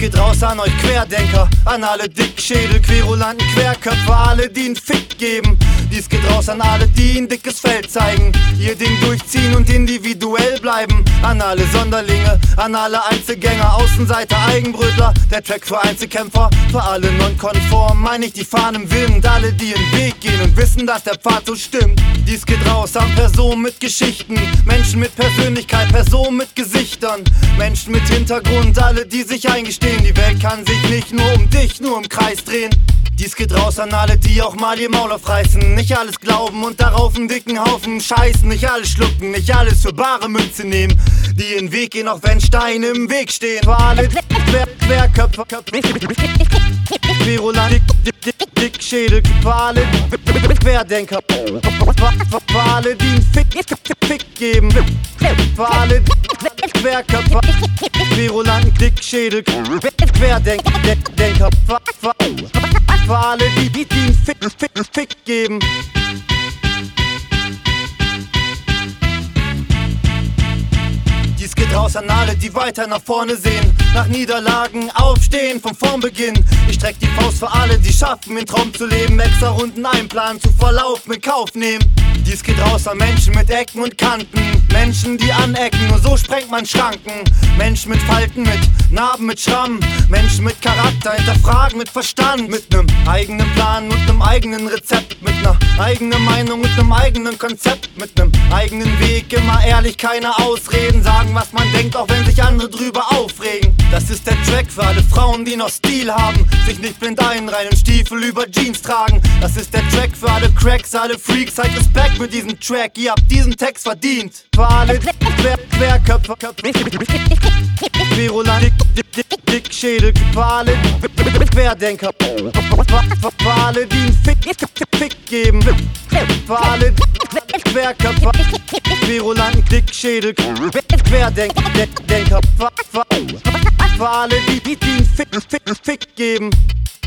geht raus an euch Querdenker, an alle Dickschädel, querulanten Querköpfe, alle, die einen Fick geben. Dies geht raus an alle, die ein dickes Feld zeigen, ihr Ding durchziehen und individuell bleiben. An alle Sonderlinge, an alle Einzelgänger, Außenseiter, Eigenbrötler, der Track für Einzelkämpfer, für alle nonkonform, mein ich die Fahnen im Wind. Alle, die den Weg gehen und wissen, dass der Pfad so stimmt. Dies geht raus an Personen mit Geschichten, Menschen mit Persönlichkeit, Personen mit Gesichtern, Menschen mit Hintergrund, alle, die sich eingestehen, die Welt kann sich nicht nur um dich, nur im Kreis drehen. Dies geht raus an alle, die auch mal ihr Maul aufreißen, nicht alles glauben und darauf einen dicken Haufen scheißen, nicht alles schlucken, nicht alles für bare Münze nehmen, die ihren Weg gehen, auch wenn Steine im Weg stehen. Für alle Querköpfe, Querulant, Dickschädel, für alle Querdenker, für alle, die einen Fick geben, für alle Querköpfe, Querulanten, Dickschädel, Querdenker, für alle, die einen Fick geben. Dies geht raus an alle, die weiter nach vorne sehen, nach Niederlagen aufstehen, von vorn beginnen. Ich streck die Faust für alle, die schaffen, den Traum zu leben, extra Runden einplanen, zu Verlauf mit Kauf nehmen. Dies geht raus an Menschen mit Ecken und Kanten, Menschen, die anecken, nur so sprengt man Schranken. Menschen mit Falten, mit Narben, mit Schrammen, Menschen mit Charakter, hinterfragen mit Verstand, mit nem eigenen Plan und nem eigenen Rezept, mit ner eigenen Meinung und nem eigenen Konzept, mit nem eigenen Weg, immer ehrlich, keine Ausreden, sagen, was man denkt, auch wenn sich andere drüber aufregen. Das ist der Track für alle Frauen, die noch Stil haben, sich nicht blind einreihen und Stiefel über Jeans tragen. Das ist der Track für alle Cracks, alle Freaks, seid Respekt mit diesem Track, ihr habt diesen Text verdient. Für alle Querköpfe, Querulant, Dickschädel, für alle Querdenker, für alle, die einen Fick geben, für alle Querköpfe, Querulanten, Dickschädel, Querdenker, für alle, die einen Fick geben.